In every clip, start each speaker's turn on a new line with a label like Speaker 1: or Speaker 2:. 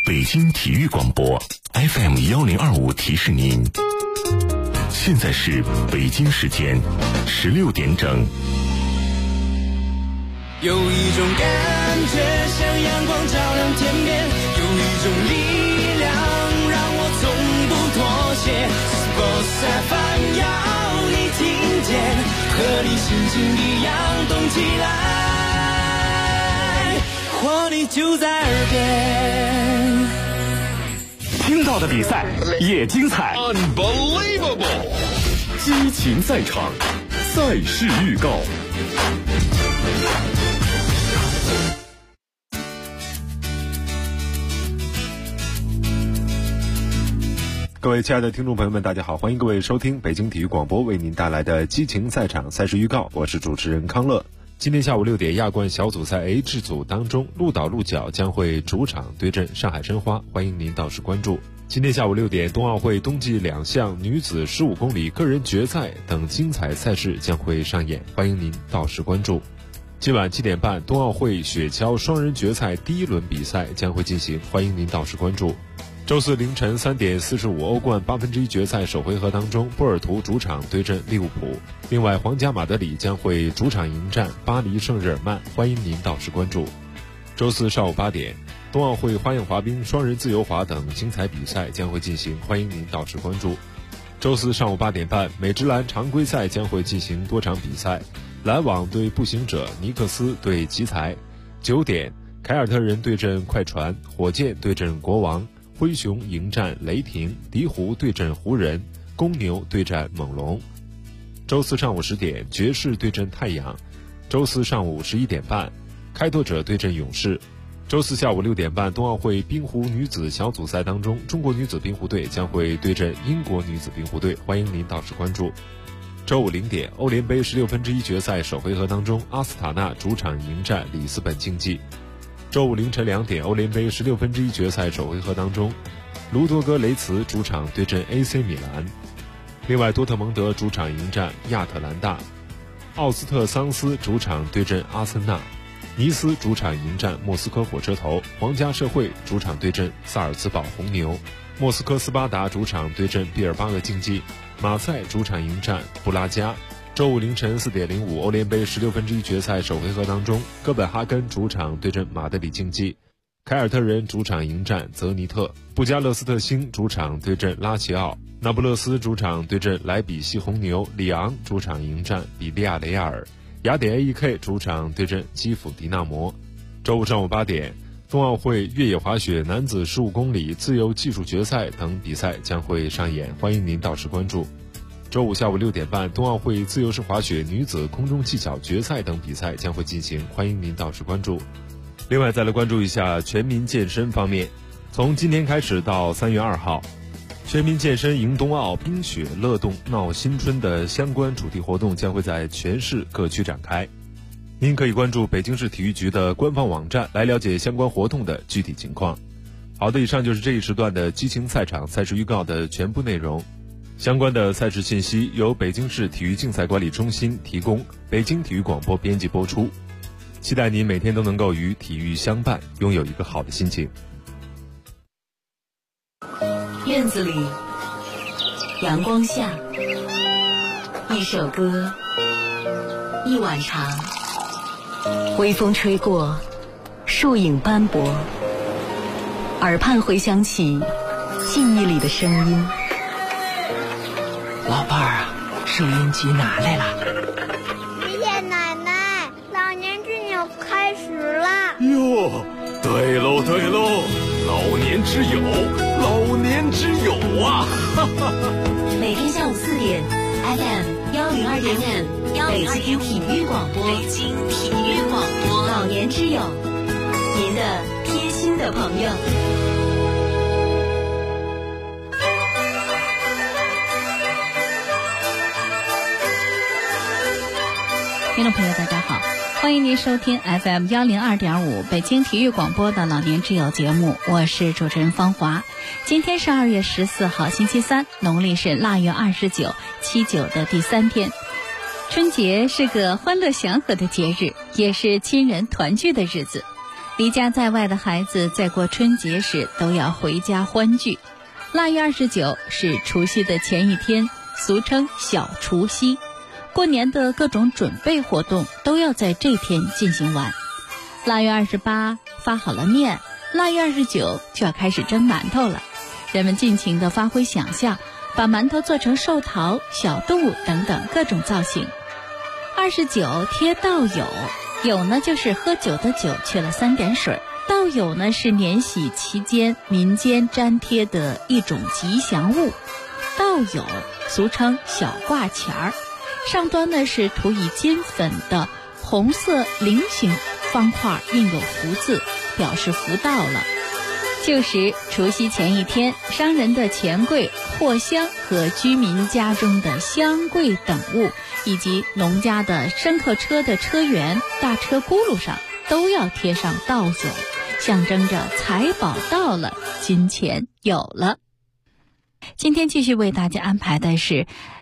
Speaker 1: 北京体育广播 FM1025提示您，现在是北京时间16点整。
Speaker 2: 有一种感觉像阳光照亮天边，有一种力量让我从不妥协。Sports FM 要你听见，和你心情一样动起来，活力就在耳边。
Speaker 3: 听到的比赛也精彩
Speaker 4: Unbelievable
Speaker 3: 激情赛场，赛事预告。各位亲爱的听众朋友们，大家好，欢迎各位收听北京体育广播为您带来的激情赛场赛事预告，我是主持人康乐。今天下午6点，亚冠小组赛 H 组当中，鹿岛鹿角将会主场对阵上海申花，欢迎您到时关注。今天下午6点，冬奥会冬季2项女子15公里个人决赛等精彩赛事将会上演，欢迎您到时关注。今晚7点半，冬奥会雪橇双人决赛第1轮比赛将会进行，欢迎您到时关注。周四凌晨3点45，欧冠1/8决赛首回合当中，波尔图主场对阵利物浦。另外，皇家马德里将会主场迎战巴黎圣日耳曼，欢迎您到时关注。周四上午8点，冬奥会花样滑冰、双人自由滑等精彩比赛将会进行，欢迎您到时关注。周四上午8点半，美职篮常规赛将会进行多场比赛，篮网对步行者，尼克斯对奇才。9点，凯尔特人对阵快船，火箭对阵国王，灰熊迎战雷霆，鹈鹕对阵湖人，公牛对战猛龙。周四上午10点，爵士对阵太阳。周四上午11点半，开拓者对阵勇士。周四下午6点半，冬奥会冰壶女子小组赛当中，中国女子冰壶队将会对阵英国女子冰壶队，欢迎您到时关注。周五0点，欧联杯16分之一决赛首回合当中，阿斯塔纳主场迎战里斯本竞技。周五凌晨2点，欧联杯16分之一决赛首回合当中，卢多戈雷茨主场对阵 AC 米兰。另外，多特蒙德主场迎战亚特兰大，奥斯特桑斯主场对阵阿森纳，尼斯主场迎战莫斯科火车头，皇家社会主场对阵萨尔茨堡红牛，莫斯科斯巴达主场对阵毕尔巴鄂竞技，马赛主场迎战布拉加。周五凌晨4点05，欧联杯16分之一决赛首回合当中，哥本哈根主场对阵马德里竞技，凯尔特人主场迎战泽尼特，布加勒斯特星主场对阵拉齐奥，那不勒斯主场对阵莱比锡红牛，里昂主场迎战比利亚雷亚尔，雅典 AEK 主场对阵基辅迪纳摩。周五上午8点，冬奥会越野滑雪男子15公里自由技术决赛等比赛将会上演，欢迎您到时关注。周五下午6点半，冬奥会自由式滑雪女子空中技巧决赛等比赛将会进行，欢迎您到时关注。另外再来关注一下全民健身方面，从今天开始到3月2号，全民健身迎冬奥，冰雪乐动闹新春的相关主题活动将会在全市各区展开。您可以关注北京市体育局的官方网站来了解相关活动的具体情况。好的，以上就是这一时段的激情赛场赛事预告的全部内容。相关的赛事信息由北京市体育竞赛管理中心提供，北京体育广播编辑播出。期待您每天都能够与体育相伴，拥有一个好的心情。
Speaker 5: 院子里，阳光下，一首歌，一碗茶，微风吹过，树影斑驳，耳畔回响起记忆里的声音。
Speaker 6: 老伴儿啊，收音机拿来了。
Speaker 7: 爷爷奶奶，老年之友开始了。
Speaker 3: 哟，对喽对喽，老年之友，老年之友啊！
Speaker 5: 每天下午4点 ，FM 102.5，北京体育广播，北京体育广播，老年之友，您的贴心的朋友。
Speaker 8: 听众朋友大家好，欢迎您收听 FM 102.5北京体育广播的老年之友节目，我是主持人方华。今天是2月14号星期三，农历是腊月29，七九的第3天。春节是个欢乐祥和的节日，也是亲人团聚的日子。 离家在外的孩子在过春节时都要回家欢聚。腊月29是除夕的前一天，俗称小除夕。过年的各种准备活动都要在这天进行完。腊月28发好了面，腊月29就要开始蒸馒头了。人们尽情地发挥想象，把馒头做成寿桃、小动物等等各种造型。29贴道友，友呢就是喝酒的酒去了3点水，道友呢是年喜期间民间粘贴的一种吉祥物。道友俗称小挂钱儿，上端呢是涂以金粉的红色菱形方块，印有福字，表示福到了。旧时除夕前一天，商人的钱柜、货箱和居民家中的箱柜等物，以及农家的牲口车的车辕、大车轱辘上都要贴上道友，象征着财宝到了，金钱有了。今天继续为大家安排的是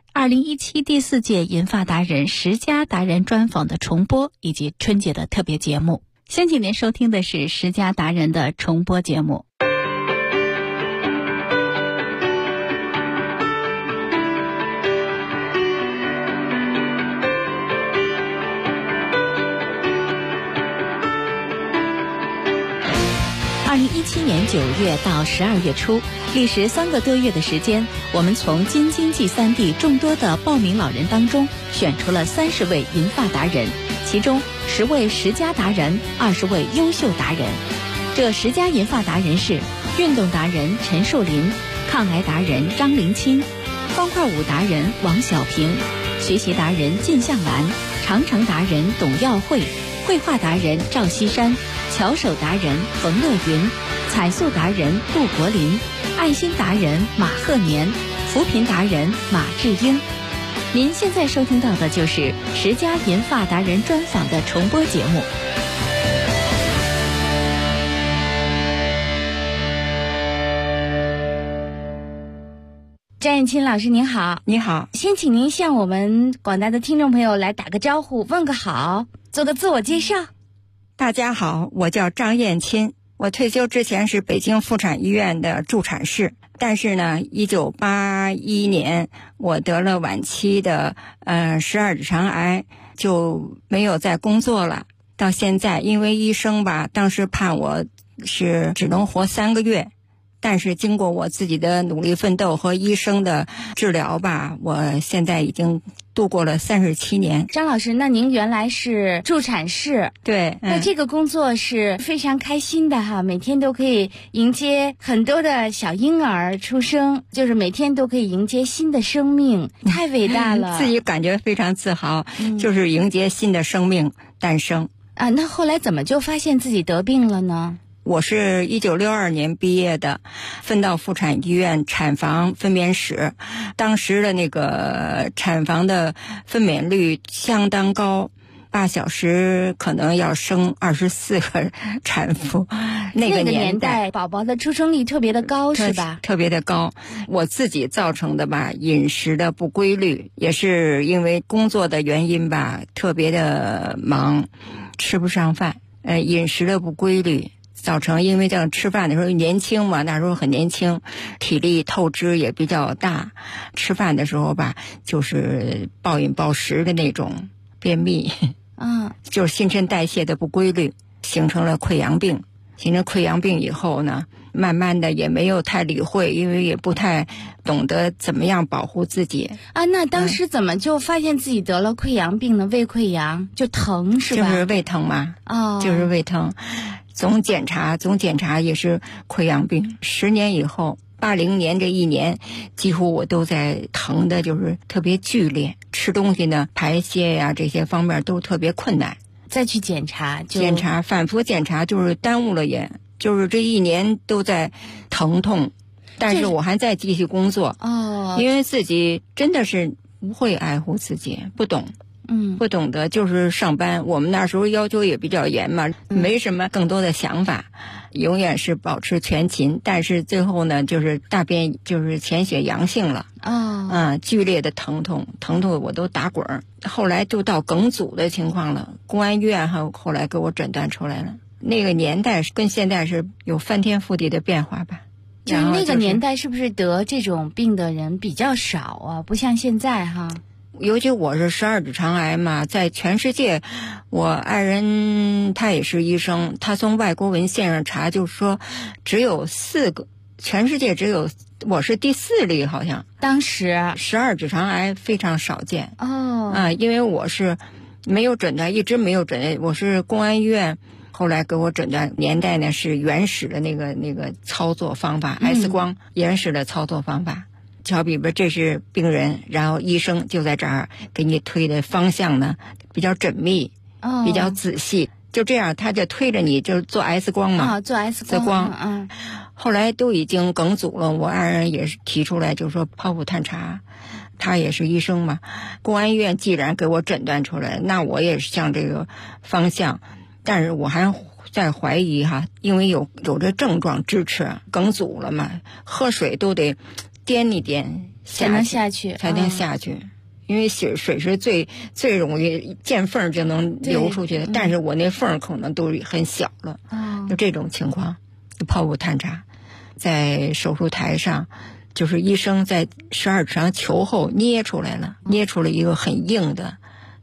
Speaker 8: 2017第4届银发达人10佳达人专访的重播，以及春节的特别节目。先请您收听的是10佳达人的重播节目。2017年9月到12月初，历时3个多月的时间，我们从京津冀3地众多的报名老人当中选出了30位银发达人，其中10位10佳达人，20位优秀达人。这10佳银发达人是运动达人陈树林、抗癌达人张林清、方块舞达人王小平、学习达人靳向兰、长城达人董耀慧、绘画达人赵锡山、巧手达人冯乐云、彩塑达人杜国林、爱心达人马鹤年、扶贫达人马志英。您现在收听到的就是10佳银发达人专访的重播节目。
Speaker 9: 张艳青老师您好。
Speaker 10: 你好。
Speaker 9: 先请您向我们广大的听众朋友来打个招呼，问个好，做个自我介绍。
Speaker 10: 大家好，我叫张艳青，我退休之前是北京妇产医院的助产士，但是呢1981年我得了晚期的12指肠癌，就没有再工作了。到现在因为医生吧当时判我是只能活3个月，但是经过我自己的努力奋斗和医生的治疗吧，我现在已经度过了37年。
Speaker 9: 张老师，那您原来是助产士。
Speaker 10: 对，
Speaker 9: 那这个工作是非常开心的哈，每天都可以迎接很多的小婴儿出生，就是每天都可以迎接新的生命，太伟大了。
Speaker 10: 自己感觉非常自豪，就是迎接新的生命诞生。
Speaker 9: 那后来怎么就发现自己得病了呢？
Speaker 10: 我是1962年毕业的，分到妇产医院产房分娩室，当时的那个产房的分娩率相当高，8小时可能要生24个产妇。那个年代
Speaker 9: 宝宝的出生率特别的高，是吧？
Speaker 10: 特别的高。我自己造成的吧，饮食的不规律，也是因为工作的原因吧，特别的忙，吃不上饭，饮食的不规律。造成因为这样吃饭的时候年轻嘛，那时候很年轻，体力透支也比较大，吃饭的时候吧就是暴饮暴食的那种，便秘，就是新陈代谢的不规律，形成了溃疡病。形成溃疡病以后呢，慢慢的也没有太理会，因为也不太懂得怎么样保护自己。
Speaker 9: 那当时怎么就发现自己得了溃疡病呢？胃溃疡就疼是吧？
Speaker 10: 就是胃疼嘛。就是胃疼。总检查也是溃疡病。10年以后，80年这一年，几乎我都在疼的，就是特别剧烈。吃东西呢，排泄呀这些方面都特别困难。
Speaker 9: 再去检查，
Speaker 10: 反复检查，就是耽误了也，就是这一年都在疼痛，但是我还在继续工作。因为自己真的是不会爱护自己，不懂。不懂得就是上班，我们那时候要求也比较严嘛，没什么更多的想法，永远是保持全勤。但是最后呢，就是大便就是潜血阳性了，剧烈的疼痛我都打滚。后来就到梗阻的情况了，公安医院后来给我诊断出来了， 那个年代跟现在是有翻天覆地的变化吧。
Speaker 9: 就是那个年代是不是得这种病的人比较少啊？不像现在哈。
Speaker 10: 尤其我是12指肠癌嘛，在全世界，我爱人他也是医生，他从外国文献上查，就是说只有4个，全世界只有我是第4例，好像
Speaker 9: 当时
Speaker 10: 12指肠癌非常少见
Speaker 9: 哦。
Speaker 10: 因为我是没有诊断，一直没有诊断，我是公安医院后来给我诊断，年代呢是原始的那个操作方法，X 光原始的操作方法。好比说这是病人，然后医生就在这儿给你推的方向呢比较缜密，比较仔细，就这样他就推着你就做 X 光嘛，
Speaker 9: 做 X 光。
Speaker 10: 后来都已经梗阻了，我爱人也是提出来，就是说剖腹探查，他也是医生嘛，公安医院既然给我诊断出来，那我也是向这个方向，但是我还在怀疑哈，因为有这症状支持，梗阻了嘛，喝水都得掂一掂
Speaker 9: 才能下去，
Speaker 10: 因为水是最容易见缝就能流出去的，但是我那缝可能都很小了，就这种情况，剖腹探查，在手术台上，就是医生在12指肠球后捏出了一个很硬的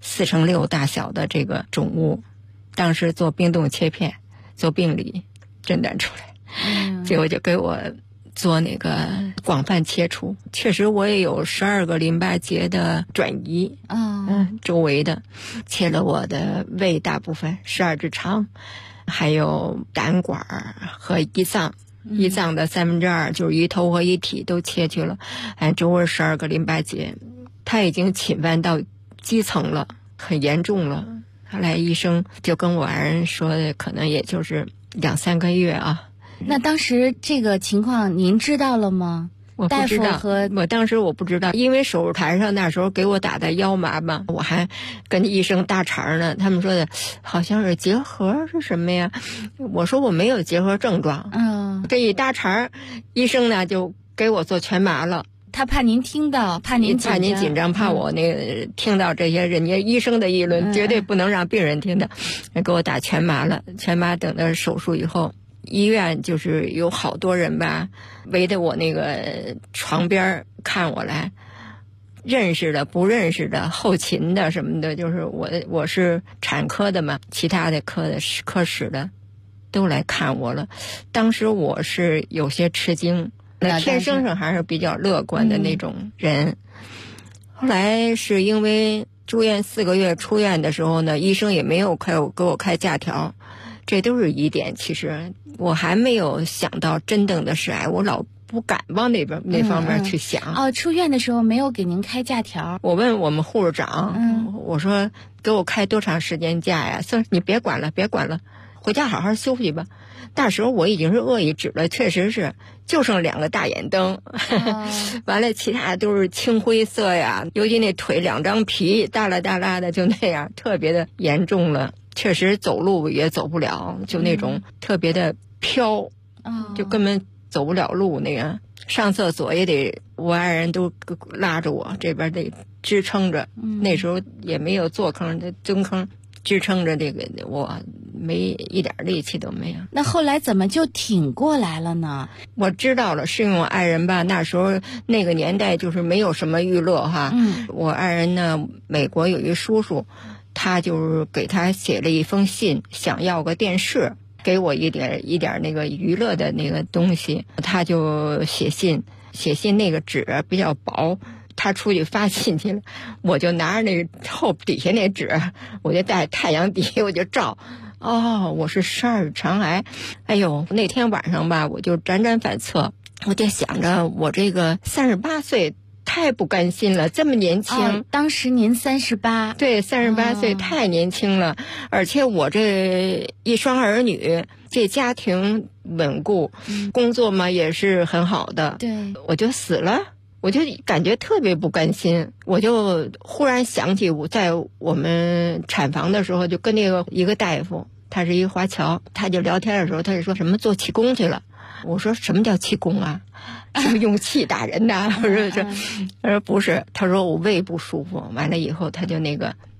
Speaker 10: 4×6大小的这个肿物，当时做冰冻切片，做病理诊断出来，结果就给我做那个广泛切除，确实我也有12个淋巴结的转移，周围的切了我的胃大部分，12指肠，还有胆管和胰脏，胰脏的2/3就是胰头和胰体都切去了，周围12个淋巴结，它已经侵犯到基层了，很严重了。后来医生就跟我爱人说的，可能也就是2-3个月啊。
Speaker 9: 那当时这个情况您知道了吗？
Speaker 10: 我不知道，我当时我不知道，因为手术台上那时候给我打的腰麻嘛，我还跟医生搭茬呢，他们说的好像是结核是什么呀？我说我没有结核症状，这一搭茬，医生呢就给我做全麻了。
Speaker 9: 他怕您听到，怕您
Speaker 10: 紧张，怕我那个听到这些人家医生的议论，绝对不能让病人听到，给我打全麻了。全麻等到手术以后，医院就是有好多人吧，围着我那个床边看我来，认识的不认识的，后勤的什么的，就是我是产科的嘛，其他的科室的都来看我了。当时我是有些吃惊，天生上还是比较乐观的那种人。后来是因为住院4个月，出院的时候呢，医生也没有给我开假条，这都是疑点。其实我还没有想到真正的是癌，我老不敢往那方面去想。
Speaker 9: 出院的时候没有给您开假条。
Speaker 10: 我问我们护士长，我说给我开多长时间假呀？说你别管了，回家好好休息吧。那时候我已经是恶意指了，确实是就剩2个大眼灯，完了其他都是青灰色呀，尤其那腿2张皮耷拉耷拉的，就那样特别的严重了，确实走路也走不了，就那种特别的飘，就根本走不了路那样。上厕所也得我爱人都拉着我，这边得支撑着，那时候也没有坐坑的蹲坑支撑着这个，我没一点力气都没有。
Speaker 9: 那后来怎么就挺过来了呢？
Speaker 10: 我知道了，是因为我爱人吧，那时候那个年代就是没有什么娱乐哈。我爱人呢，美国有一叔叔，他就是给他写了一封信，想要个电视，给我一点那个娱乐的那个东西，他就写信那个纸比较薄。他出去发信去了，我就拿着那后底下那纸，我就在太阳底下我就照，我是12指肠癌。哎呦，那天晚上吧，我就辗转反侧，我就想着我这个38岁太不甘心了，这么年轻。
Speaker 9: 当时您38？
Speaker 10: 对，38岁太年轻了，而且我这一双儿女，这家庭稳固，工作嘛也是很好的，
Speaker 9: 对，
Speaker 10: 我就死了。我就感觉特别不甘心，我就忽然想起我在我们产房的时候，就跟一个大夫，他是一个华侨，他就聊天的时候，他就说什么做气功去了。我说什么叫气功啊？是不是用气打人的？他说不是，他说我胃不舒服，完了以后他就那个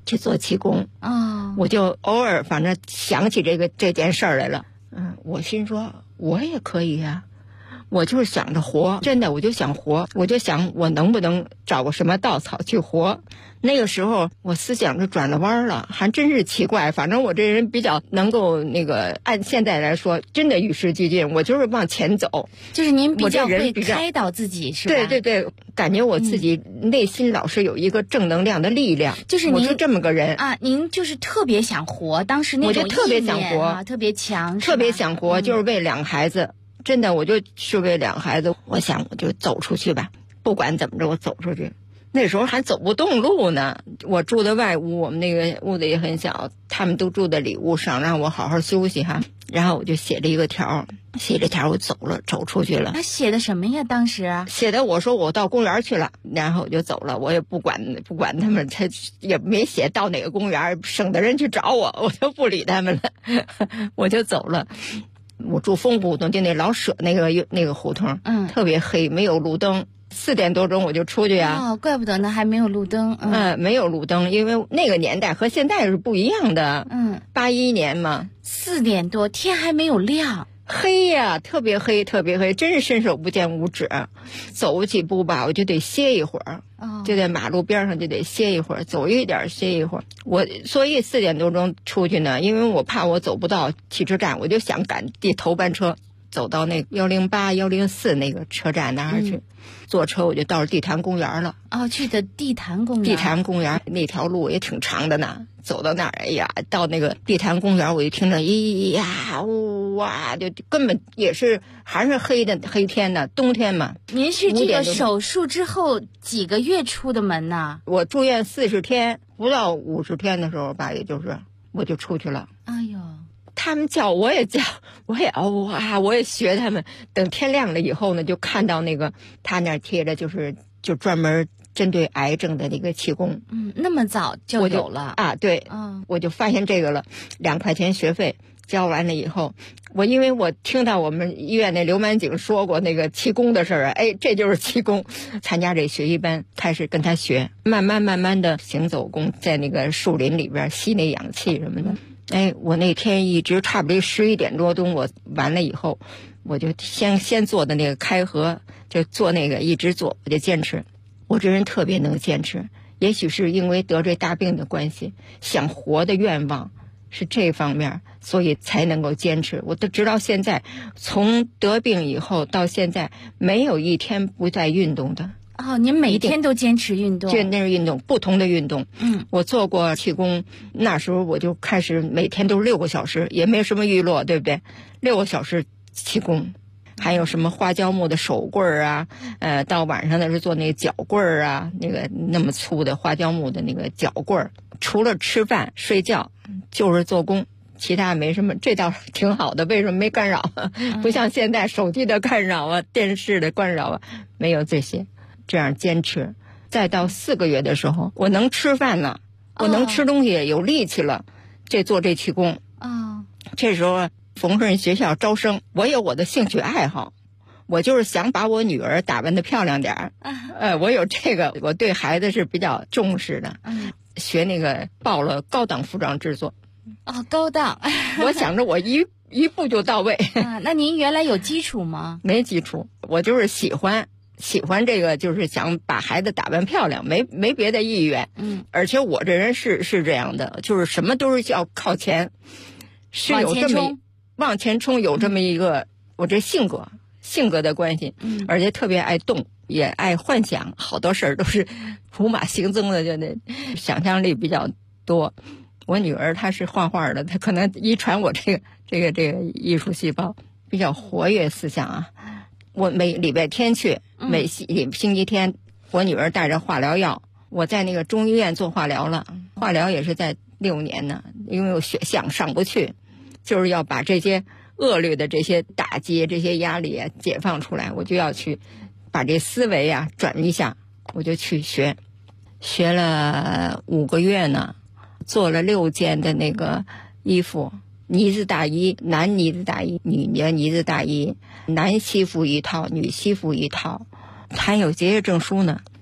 Speaker 10: 去做气功。我就偶尔反正想起这件事儿来了。我心说我也可以呀。我就是想着活，真的，我就想活，我就想我能不能找个什么稻草去活。那个时候我思想就转了弯了，还真是奇怪。反正我这人比较能够按现在来说，真的与时俱进，我就是往前走。
Speaker 9: 就是您比较会开导自己，是吧？
Speaker 10: 对对对，感觉我自己内心老是有一个正能量的力量。
Speaker 9: 就是您
Speaker 10: 我是这么个人
Speaker 9: 啊，您就是特别想活，当时那种
Speaker 10: 我就特别想活，
Speaker 9: 特别强，
Speaker 10: 特别想活，就是为2个孩子。真的，我就是为2个孩子，我想我就走出去吧，不管怎么着，我走出去。那时候还走不动路呢，我住的外屋，我们那个屋子也很小，他们都住在里屋上，让我好好休息哈。然后我就写了一个条，我走出去了。
Speaker 9: 他写的什么呀？当时
Speaker 10: 写的我说我到公园去了，然后我就走了，我也不管他们，他也没写到哪个公园，省得人去找我，我就不理他们了，我就走了。我住丰胡同，就那老舍那个胡同，特别黑，没有路灯。4点多钟我就出去啊。
Speaker 9: 怪不得呢，还没有路灯。
Speaker 10: 没有路灯，因为那个年代和现在是不一样的。81年嘛
Speaker 9: ，4点多天还没有亮，
Speaker 10: 黑呀，特别黑，特别黑，真是伸手不见五指。走几步吧，我就得歇一会儿。就在马路边上就得歇一会儿，走一点歇一会儿。所以4点多钟出去呢，因为我怕我走不到汽车站，我就想赶头班车，走到那108、104那个车站那儿去。坐车我就到了地坛公园了。
Speaker 9: 去的地坛公园。
Speaker 10: 地坛公园那条路也挺长的呢，走到那儿，哎呀，到那个地坛公园，我就听着咿呀呜哇，就根本也是还是黑天呢，冬天嘛。
Speaker 9: 您是这个手术之后几个月出的门呢？
Speaker 10: 我住院40天，不到50天的时候吧，也就是我就出去了。
Speaker 9: 哎呦，
Speaker 10: 他们叫我也叫，我也学他们。等天亮了以后呢，就看到那个他那儿贴着就专门针对癌症的那个气功。
Speaker 9: 那么早就有了
Speaker 10: 啊？对，我就发现这个了。2块钱学费交完了以后，因为我听到我们医院那刘满景说过那个气功的事儿，这就是气功。参加这学习班，开始跟他学，慢慢的行走功，在那个树林里边吸那氧气什么的。我那天一直差不多11点多钟，我完了以后，我就先做的那个开合，就做那个一直做，我就坚持。我这人特别能坚持，也许是因为得这大病的关系，想活的愿望是这方面，所以才能够坚持。我直到现在，从得病以后到现在，没有一天不在运动的。
Speaker 9: 您每天都坚持运动？
Speaker 10: 坚持运动，不同的运动。我做过气功，那时候我就开始每天都是6个小时，也没什么娱乐，对不对？6个小时气功，还有什么花椒木的手棍啊，到晚上的时候做那个脚棍啊，那么粗的花椒木的那个脚棍。除了吃饭睡觉，就是做功。其他没什么，这倒挺好的。为什么没干扰？不像现在手机的干扰啊，电视的干扰啊，没有这些。这样坚持，再到4个月的时候，我能吃饭了，我能吃东西，有力气了，做这气功。这时候冯顺学校招生，我有我的兴趣爱好，我就是想把我女儿打扮得漂亮点儿。我有这个，我对孩子是比较重视的。学那个报了高档服装制作。
Speaker 9: 高档。
Speaker 10: 我想着我一步就到位。
Speaker 9: 那您原来有基础吗？
Speaker 10: 没基础，我就是喜欢这个，就是想把孩子打扮漂亮，没别的意愿。而且我这人是这样的，就是什么都是要靠前，是有这么往前冲，有这么一个我这性格的关系。而且特别爱动，也爱幻想，好多事儿都是虎马行踪的，就那想象力比较多。我女儿她是画画的，她可能遗传我这个艺术细胞，比较活跃思想啊。我每礼拜天去，每星期天，我女儿带着化疗药，我在那个中医院做化疗了，化疗也是在6年呢，因为我血象上不去，就是要把这些恶劣的这些打击、这些压力啊解放出来，我就要去把这思维啊转一下，我就去学了5个月呢，做了6件的那个衣服。呢子大衣，男呢子大衣，女呢子大衣，男西服一套，女西服一套，还有结业证书呢。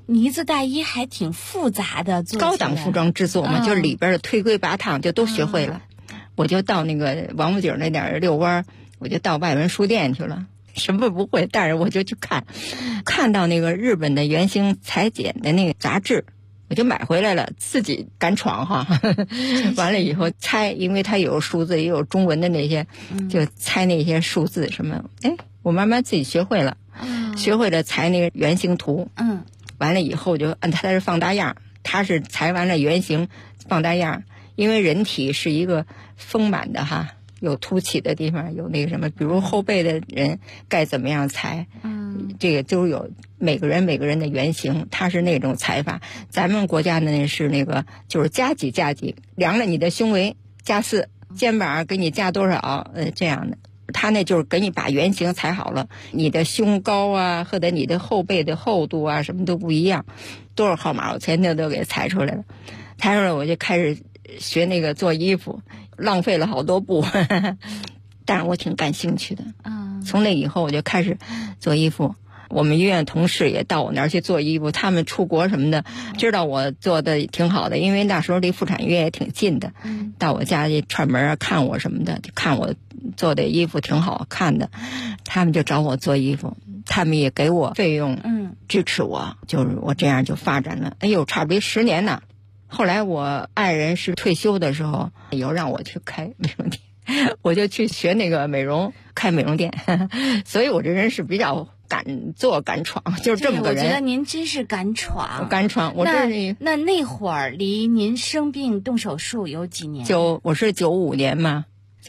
Speaker 9: 呢子大衣还挺复杂的，
Speaker 10: 高档服装制作嘛，就是里边的推规拔烫就都学会了。我就到那个王府井那点遛弯，我就到外文书店去了，什么不会，但是我就去看到那个日本的原型裁剪的那个杂志，我就买回来了，自己敢闯哈。完了以后猜，因为它有数字也有中文的那些，就猜那些数字什么，我慢慢自己学会了，学会了裁那个原型图。完了以后就按它是放大样，它是裁完了原型放大样，因为人体是一个丰满的哈，有凸起的地方，有那个什么，比如后背的人该怎么样裁，这个都有每个人的原型，它是那种裁法。咱们国家呢是那个就是加几，量了你的胸围加4，肩膀给你加多少，这样的。他那就是给你把原型裁好了，你的胸高啊，或者你的后背的厚度啊，什么都不一样，多少号码我前头都给裁出来了。裁出来我就开始学那个做衣服，浪费了好多布，但是我挺感兴趣的。从那以后我就开始做衣服。我们医院同事也到我那儿去做衣服，他们出国什么的，知道我做的挺好的，因为那时候离妇产医院也挺近的，到我家去串门看我什么的，就看我做的衣服挺好看的，他们就找我做衣服，他们也给我费用，支持我，就是我这样就发展了，差不多10年呢。后来我爱人是退休的时候，有让我去开美容店，我就去学那个美容，开美容店，所以我这人是比较敢做敢闯，就是这么个人。
Speaker 9: 我觉得您真是敢闯。
Speaker 10: 敢闯，我这是
Speaker 9: 那会儿离您生病动手术有几年？
Speaker 10: 我是95年嘛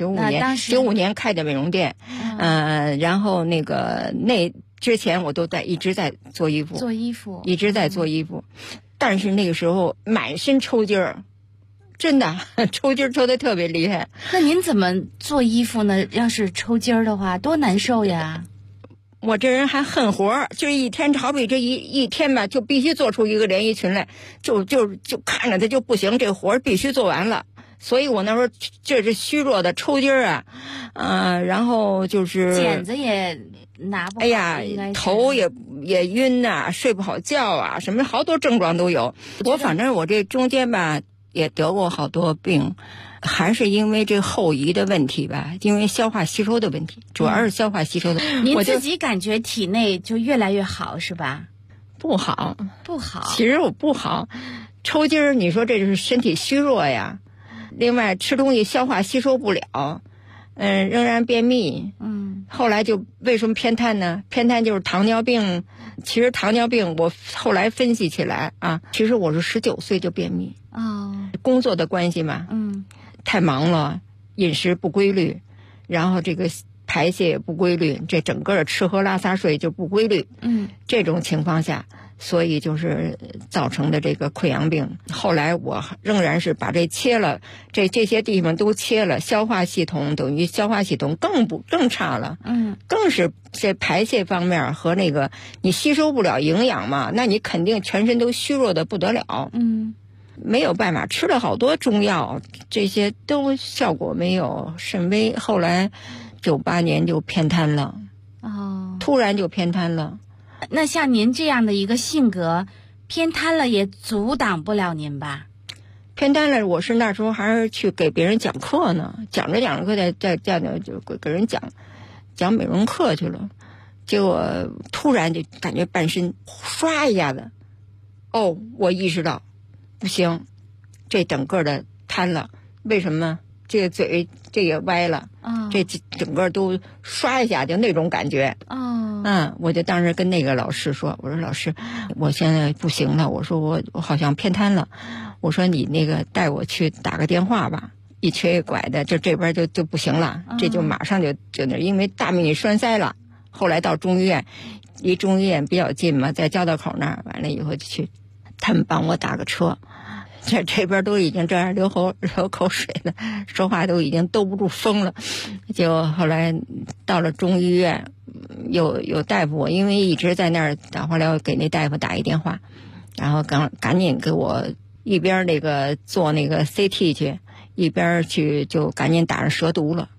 Speaker 10: ，95年开的美容店，然后那之前我都一直在做衣服，一直在做衣服，但是那个时候满身抽筋儿。真的抽筋抽得特别厉害。
Speaker 9: 那您怎么做衣服呢？要是抽筋儿的话，多难受呀！
Speaker 10: 我这人还恨活，就是一天，好比这一天吧，就必须做出一个连衣裙来，就看着它就不行，这活必须做完了。所以我那时候这是虚弱的抽筋儿然后就是
Speaker 9: 剪子也拿不好，
Speaker 10: 头也晕睡不好觉什么好多症状都有。反正我这中间吧。也得过好多病，还是因为这后遗的问题吧，因为消化吸收的问题，主要是消化吸收的。
Speaker 9: 您自己感觉体内就越来越好是吧？
Speaker 10: 不好。
Speaker 9: 其
Speaker 10: 实我不好，抽筋儿，你说这就是身体虚弱呀。另外吃东西消化吸收不了，仍然便秘。后来就为什么偏瘫呢？偏瘫就是糖尿病。其实糖尿病我后来分析起来其实我是19岁就便秘。工作的关系嘛，太忙了，饮食不规律，然后这个排泄也不规律，这整个吃喝拉撒睡就不规律。这种情况下，所以就是造成的这个溃疡病。后来我仍然是把这切了，这些地方都切了，消化系统等于消化系统更差了。更是这排泄方面和那个你吸收不了营养嘛，那你肯定全身都虚弱的不得了。没有办法，吃了好多中药，这些都效果没有，甚微。后来98年就偏瘫了。突然就偏瘫了。
Speaker 9: 那像您这样的一个性格，偏瘫了也阻挡不了您吧？
Speaker 10: 偏瘫了，我是那时候还是去给别人讲课呢，讲着课在就给人讲美容课去了。结果突然就感觉半身唰一下子，我意识到不行，这整个的瘫了。为什么？这个嘴这也歪了，这整个都唰一下就那种感觉。我就当时跟那个老师说，我说老师，我现在不行了，我说我好像偏瘫了，我说你那个带我去打个电话吧，一瘸一拐的，就这边就不行了，这就马上就那，因为大面积栓塞了。后来到中医院，离中医院比较近嘛，在交道口那儿，完了以后就去，他们帮我打个车。这边都已经这样流口水了，说话都已经兜不住风了。就后来到了中医院，有大夫，我因为一直在那儿打化疗，给那大夫打一电话，然后赶紧给我一边那个做那个 CT 去，一边去就赶紧打上蛇毒了。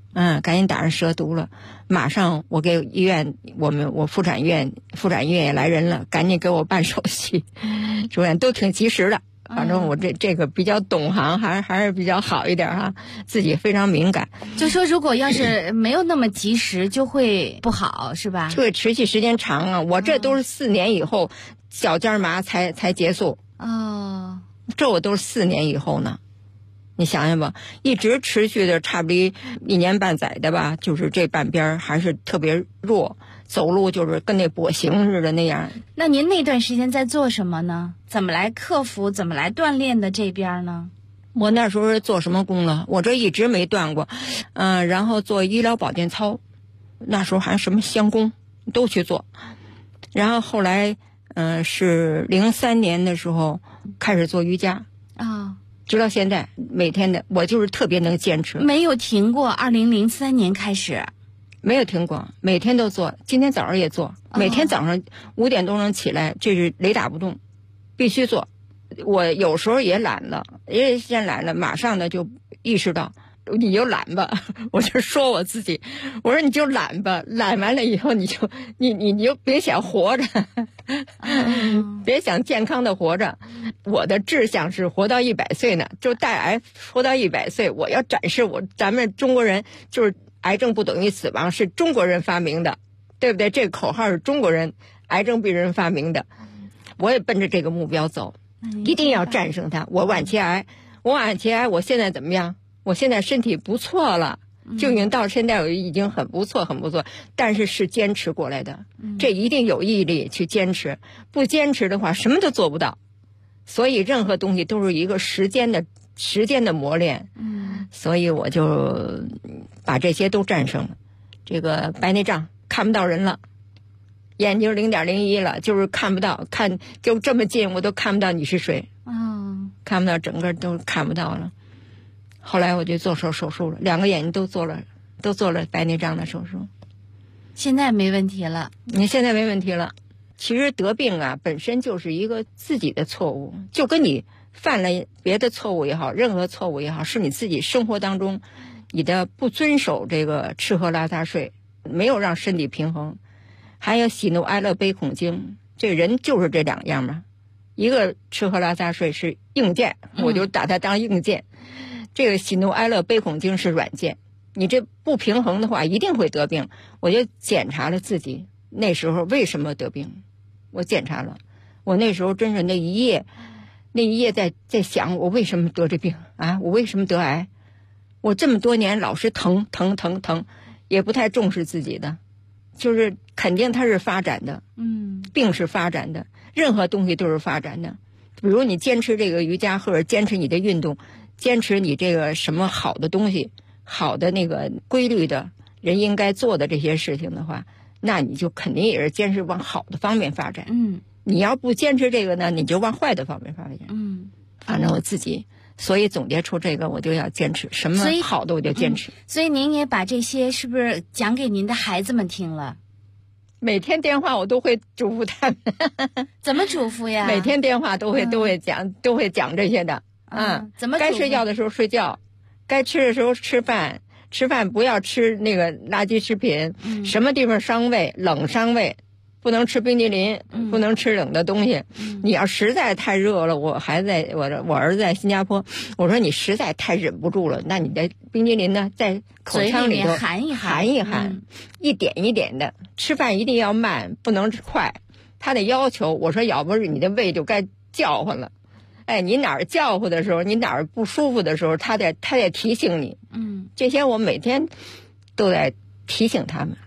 Speaker 10: 赶紧打上蛇毒了。马上我给医院，我妇产医院也来人了，赶紧给我办手续，主任都挺及时的。反正我这个比较懂行，还是比较好一点哈，自己非常敏感。
Speaker 9: 就说如果要是没有那么及时，就会不好，是吧？
Speaker 10: 会持续时间长啊！我这都是4年以后脚尖麻才结束。
Speaker 9: 哦，
Speaker 10: 这我都是4年以后呢。你想想吧，一直持续的差不多1年半载的吧，就是这半边还是特别弱，走路就是跟那跛行似的那样。
Speaker 9: 那您那段时间在做什么呢？怎么来克服，怎么来锻炼的这边呢？
Speaker 10: 我那时候做什么功了？我这一直没断过，然后做医疗保健操，那时候还什么香功都去做，然后后来是03年的时候开始做瑜伽
Speaker 9: 啊。
Speaker 10: 直到现在，每天的我就是特别能坚持，
Speaker 9: 没有停过。2003年开始，
Speaker 10: 没有停过，每天都做。今天早上也做，每天早上5点多钟起来，这是雷打不动，必须做。我有时候也懒了，马上呢就意识到你就懒吧，我就说我自己，我说你就懒吧，懒完了以后你就别想活着，别想健康的活着。我的志向是活到100岁呢，就带癌活到100岁，我要展示咱们中国人就是癌症不等于死亡，是中国人发明的，对不对？这个口号是中国人癌症病人发明的，我也奔着这个目标走，一定要战胜它。我晚期癌，我现在怎么样？我现在身体不错了，就已经到现在已经很不错，但是坚持过来的，这一定有毅力去坚持，不坚持的话什么都做不到。所以任何东西都是一个时间的磨练，所以我就把这些都战胜了。这个白内障看不到人了，眼睛0.01了，就是看不到，就这么近我都看不到你是谁，看不到，整个都看不到了。后来我就做手术了，2个眼睛都做了白内障的手术。
Speaker 9: 现在没问题了？
Speaker 10: 你现在没问题了。其实得病啊，本身就是一个自己的错误，就跟你犯了别的错误也好，任何错误也好，是你自己生活当中你的不遵守这个吃喝拉撒睡，没有让身体平衡。还有喜怒哀乐悲恐惊，这人就是这2样嘛。一个吃喝拉撒睡是硬件，我就把它当硬件，这个喜怒哀乐悲恐惊是软件。你这不平衡的话一定会得病。我就检查了自己那时候为什么得病，我检查了，我那时候真是那一夜在想，我为什么得这病啊？我为什么得癌？我这么多年老是疼，也不太重视自己的，就是肯定它是发展的，病是发展的，任何东西都是发展的。比如你坚持这个瑜伽，或者坚持你的运动，坚持你这个什么好的东西，好的那个规律的人应该做的这些事情的话，那你就肯定也是坚持往好的方面发展。你要不坚持这个呢，你就往坏的方面发展。反正我自己，所以总结出这个，我就要坚持什么好的我就坚持。
Speaker 9: 所以您也把这些是不是讲给您的孩子们听了？
Speaker 10: 每天电话我都会嘱咐他们。
Speaker 9: 怎么嘱咐呀？
Speaker 10: 每天电话都会讲这些的。
Speaker 9: 怎么
Speaker 10: 该睡觉的时候睡觉，该吃的时候吃饭，吃饭不要吃那个垃圾食品，什么地方伤胃，冷伤胃，不能吃冰激凌，不能吃冷的东西。你要实在太热了，我儿子在新加坡，我说你实在太忍不住了，那你的冰激凌呢，在口腔里头含一含，一点一点的。吃饭一定要慢，不能快。他的要求，我说要不是你的胃就该叫唤了。哎，你哪儿叫唤的时候，你哪儿不舒服的时候，他得提醒你。这些我每天都在提醒他们。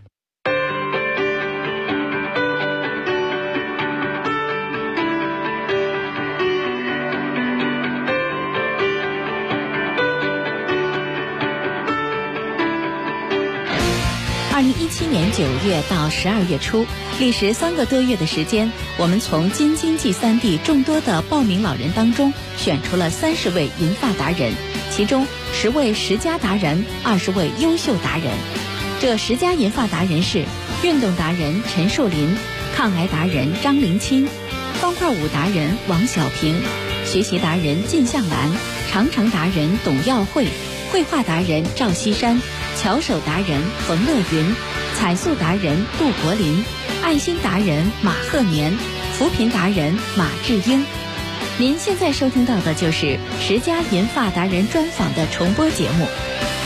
Speaker 8: 2017年9月到12月初，历时3个多月的时间，我们从京津冀3地众多的报名老人当中选出了30位银发达人，其中10位10佳达人，20位优秀达人。这10佳银发达人是运动达人陈树林、抗癌达人张林钦、方块舞达人王小平、学习达人靳向兰、长城达人董耀慧、绘画达人赵锡山、 巧手达人冯乐云，彩塑达人杜国林，爱心达人马鹤年，扶贫达人马志英。您现在收听到的就是10佳银发达人专访的重播节目。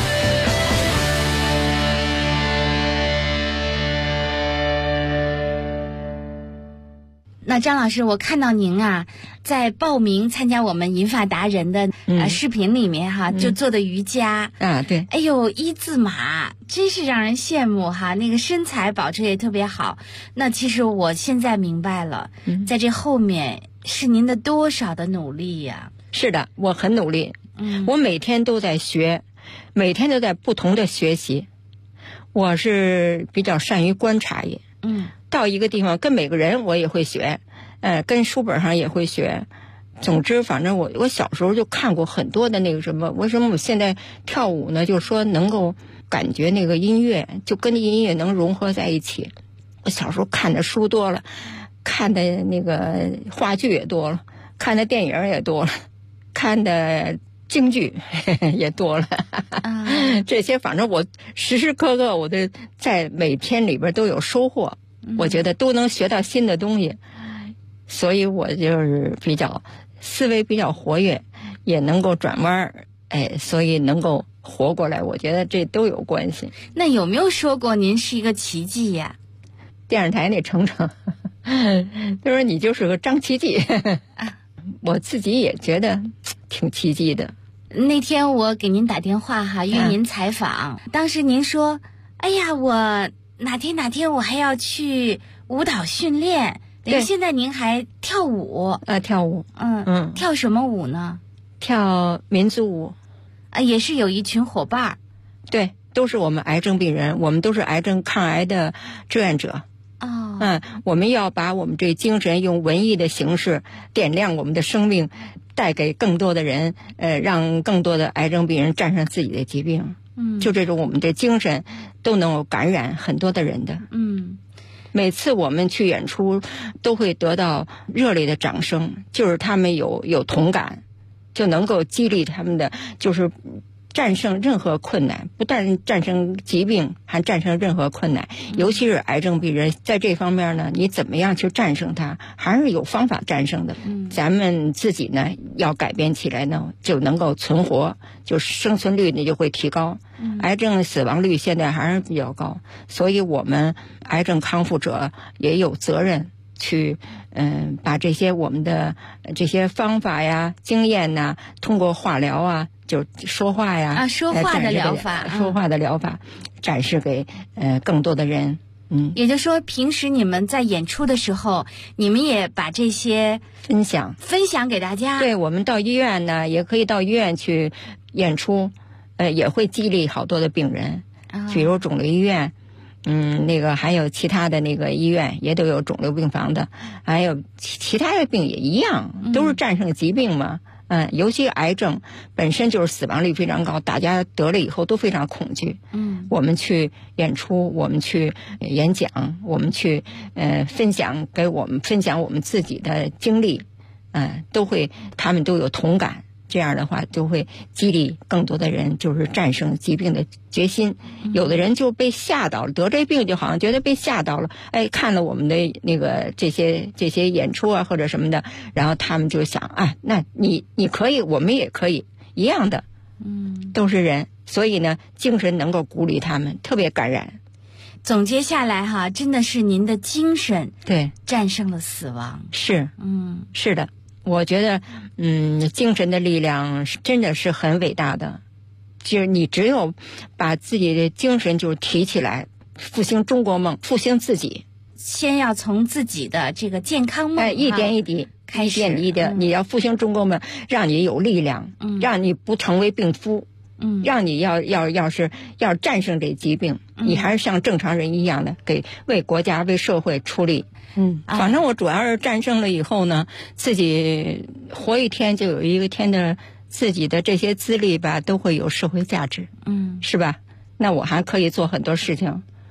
Speaker 9: 那张老师，我看到您啊，在报名参加我们银发达人的视频里面哈，就做的瑜伽
Speaker 10: 啊，对，
Speaker 9: 哎呦，一字马，真是让人羡慕哈。那个身材保持也特别好。那其实我现在明白了，在这后面是您的多少的努力呀？
Speaker 10: 是的，我很努力，我每天都在学，每天都在不同的学习。我是比较善于观察也，到一个地方跟每个人我也会学，跟书本上也会学。总之反正我小时候就看过很多的那个什么，为什么我现在跳舞呢，就是说能够感觉那个音乐就跟音乐能融合在一起。我小时候看的书多了，看的那个话剧也多了，看的电影也多了，看的京剧也多了，这些反正我时时刻刻我都在每天里边都有收获，我觉得都能学到新的东西，所以我就是比较思维比较活跃，也能够转弯，所以能够活过来，我觉得这都有关系。
Speaker 9: 那有没有说过您是一个奇迹呀？
Speaker 10: 电视台那程程就说你就是个张奇迹我自己也觉得挺奇迹的。
Speaker 9: 那天我给您打电话哈，约您采访，当时您说，哎呀，我哪天我还要去舞蹈训练。对，现在您还跳舞？
Speaker 10: 跳舞。
Speaker 9: 跳什么舞呢？
Speaker 10: 跳民族舞。
Speaker 9: 也是有一群伙伴。
Speaker 10: 对，都是我们癌症病人，我们都是癌症抗癌的志愿者。我们要把我们这精神用文艺的形式点亮我们的生命，带给更多的人，让更多的癌症病人战胜自己的疾病。就这种我们的精神都能够感染很多的人的。每次我们去演出都会得到热烈的掌声，就是他们有同感，就能够激励他们的，就是战胜任何困难，不但战胜疾病，还战胜任何困难。尤其是癌症病人，在这方面呢，你怎么样去战胜它，还是有方法战胜的。咱们自己呢，要改变起来呢，就能够存活，就生存率呢就会提高。癌症死亡率现在还是比较高，所以我们癌症康复者也有责任去把这些我们的这些方法呀、经验呐，通过化疗啊，就说话呀，
Speaker 9: 说话的疗法，
Speaker 10: 说话的疗法，展示给更多的人。
Speaker 9: 也就是说，平时你们在演出的时候，你们也把这些分享给大家。
Speaker 10: 对，我们到医院呢，也可以到医院去演出，也会激励好多的病人，比如肿瘤医院。那个还有其他的那个医院也都有肿瘤病房的，还有其他的病也一样，都是战胜疾病嘛。尤其癌症本身就是死亡率非常高，大家得了以后都非常恐惧。我们去演出，我们去演讲，我们去分享我们自己的经历，他们都有同感。这样的话就会激励更多的人，就是战胜疾病的决心。有的人就被吓到了，得这病就好像觉得被吓到了，看了我们的那个这些演出啊或者什么的，然后他们就想那你可以，我们也可以一样的，都是人，所以呢精神能够鼓励他们，特别感染。
Speaker 9: 总结下来哈，真的是您的精神
Speaker 10: 对
Speaker 9: 战胜了死亡。
Speaker 10: 是是的，我觉得精神的力量真的是很伟大的，就是你只有把自己的精神就是提起来，复兴中国梦，复兴自己，
Speaker 9: 先要从自己的这个健康梦
Speaker 10: 一点一滴开始，你要复兴中国梦，让你有力量，让你不成为病夫，让你要战胜这疾病，你还是像正常人一样的为国家为社会出力。反正我主要是战胜了以后呢，自己活一天就有一天的自己的这些资历吧，都会有社会价值，是吧？那我还可以做很多事情，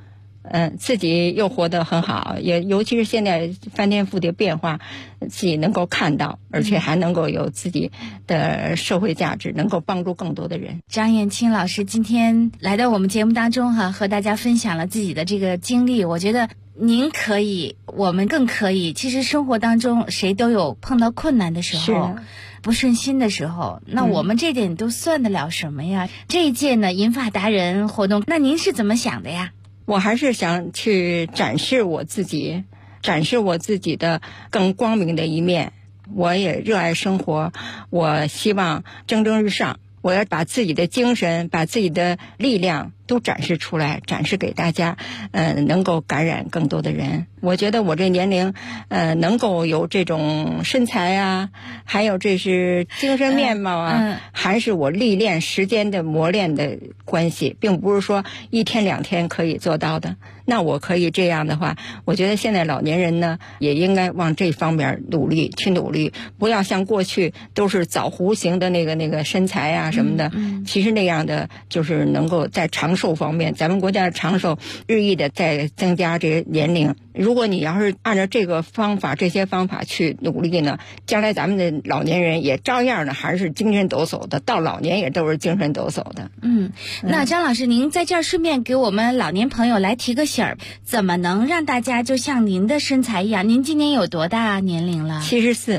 Speaker 10: 自己又活得很好，也尤其是现在翻天覆地变化，自己能够看到，而且还能够有自己的社会价值，能够帮助更多的人。
Speaker 9: 张燕青老师今天来到我们节目当中和大家分享了自己的这个经历，我觉得您可以，我们更可以。其实生活当中谁都有碰到困难的时候，不顺心的时候，那我们这点都算得了什么呀？这一届呢银发达人活动，那您是怎么想的呀？
Speaker 10: 我还是想去展示我自己的更光明的一面。我也热爱生活，我希望蒸蒸日上，我要把自己的精神，把自己的力量都展示出来，展示给大家，能够感染更多的人。我觉得我这年龄，能够有这种身材啊，还有这是精神面貌啊，还是我历练时间的磨练的关系，并不是说1天2天可以做到的。那我可以这样的话，我觉得现在老年人呢，也应该往这方面努力，不要像过去都是枣弧形的那个身材啊什么的。其实那样的就是能够在长寿方面，咱们国家的长寿日益的在增加这个年龄。如果你要是按照这些方法去努力呢，将来咱们的老年人也照样的还是精神抖擞的，到老年也都是精神抖擞的。
Speaker 9: 那张老师，您在这儿顺便给我们老年朋友来提个醒儿，怎么能让大家就像您的身材一样？您今年有多大年龄了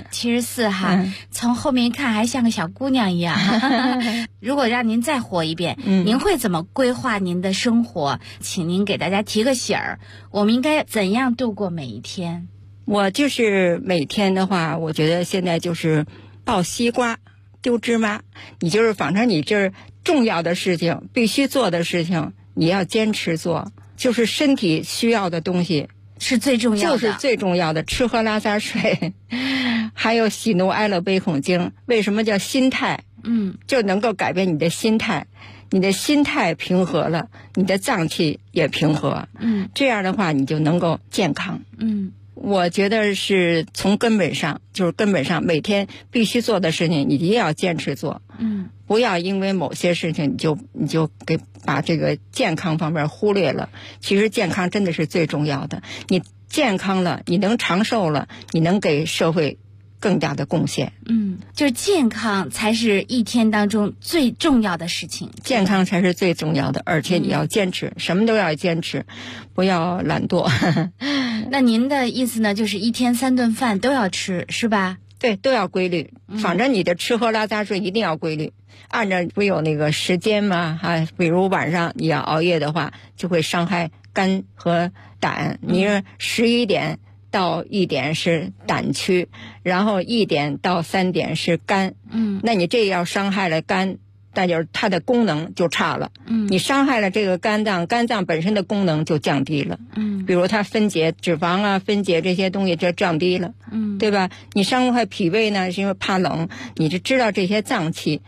Speaker 9: ？74哈，从后面看还像个小姑娘一样。如果让您再活一遍，您会怎么规划您的生活？请您给大家提个醒儿，我们应该怎样度过每一天？
Speaker 10: 我就是每天的话，我觉得现在就是抱西瓜丢芝麻，你就是反正你这重要的事情，必须做的事情，你要坚持做。就是身体需要的东西
Speaker 9: 是最重要的，
Speaker 10: 就是最重要的，吃喝拉撒睡，还有喜怒哀乐悲恐惊。为什么叫心态？就能够改变你的心态。你的心态平和了，你的脏器也平和。这样的话你就能够健康。我觉得是从根本上，每天必须做的事情，你一定要坚持做。不要因为某些事情你就把这个健康方面忽略了。其实健康真的是最重要的。你健康了，你能长寿了，你能给社会更大的贡献。
Speaker 9: 就是健康才是一天当中最重要的事情。
Speaker 10: 健康才是最重要的，而且你要坚持，什么都要坚持，不要懒惰。
Speaker 9: 那您的意思呢，就是1天3顿饭都要吃，是吧？
Speaker 10: 对，都要规律。反正你的吃喝拉撒睡一定要规律，按照不有那个时间吗？比如晚上你要熬夜的话，就会伤害肝和胆。你11点到1点是胆区，然后1点到3点是肝。那你这要伤害了肝，那就是它的功能就差了。你伤害了这个肝脏本身的功能就降低了。比如它分解脂肪啊，分解这些东西就降低了。对吧？你伤害脾胃呢，是因为怕冷，你就知道这些脏器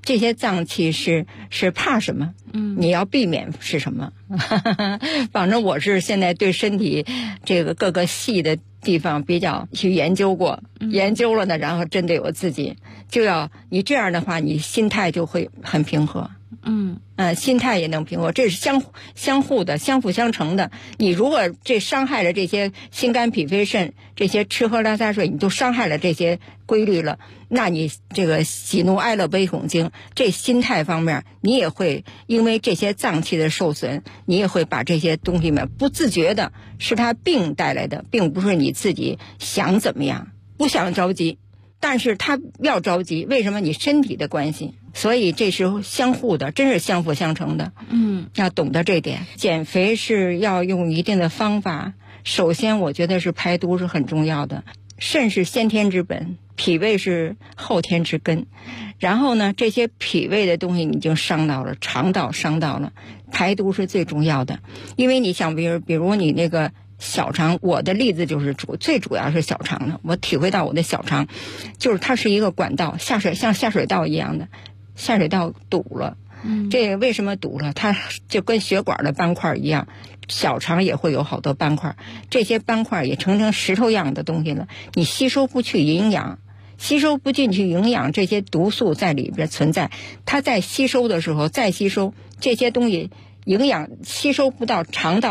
Speaker 10: 是怕什么。你要避免是什么。反正我是现在对身体这个各个细的地方比较去研究过，研究了呢，然后针对我自己，你这样的话，你心态就会很平和。心态也能平和，这是相互的，相辅相成的。你如果这伤害了这些心肝脾肺肾，这些吃喝拉撒睡，你都伤害了这些规律了，那你这个喜怒哀乐悲恐惊，这心态方面你也会因为这些脏器的受损，你也会把这些东西们不自觉的，是它病带来的，并不是你自己想怎么样，不想着急，但是他要着急，为什么？你身体的关系。所以这是相互的，真是相辅相成的。要懂得这点。减肥是要用一定的方法。首先我觉得是排毒是很重要的，肾是先天之本，脾胃是后天之根。然后呢，这些脾胃的东西你就伤到了，肠道伤到了，排毒是最重要的。因为你想比如你那个小肠，我的例子就是最主要是小肠的。我体会到我的小肠就是它是一个管道，像下水道一样的，下水道堵了。这个为什么堵了？它就跟血管的斑块一样，小肠也会有好多斑块，这些斑块也成石头样的东西了，你吸收不去营养，吸收不进去营养，这些毒素在里边存在，它在吸收的时候再吸收这些东西，营养吸收不到肠道的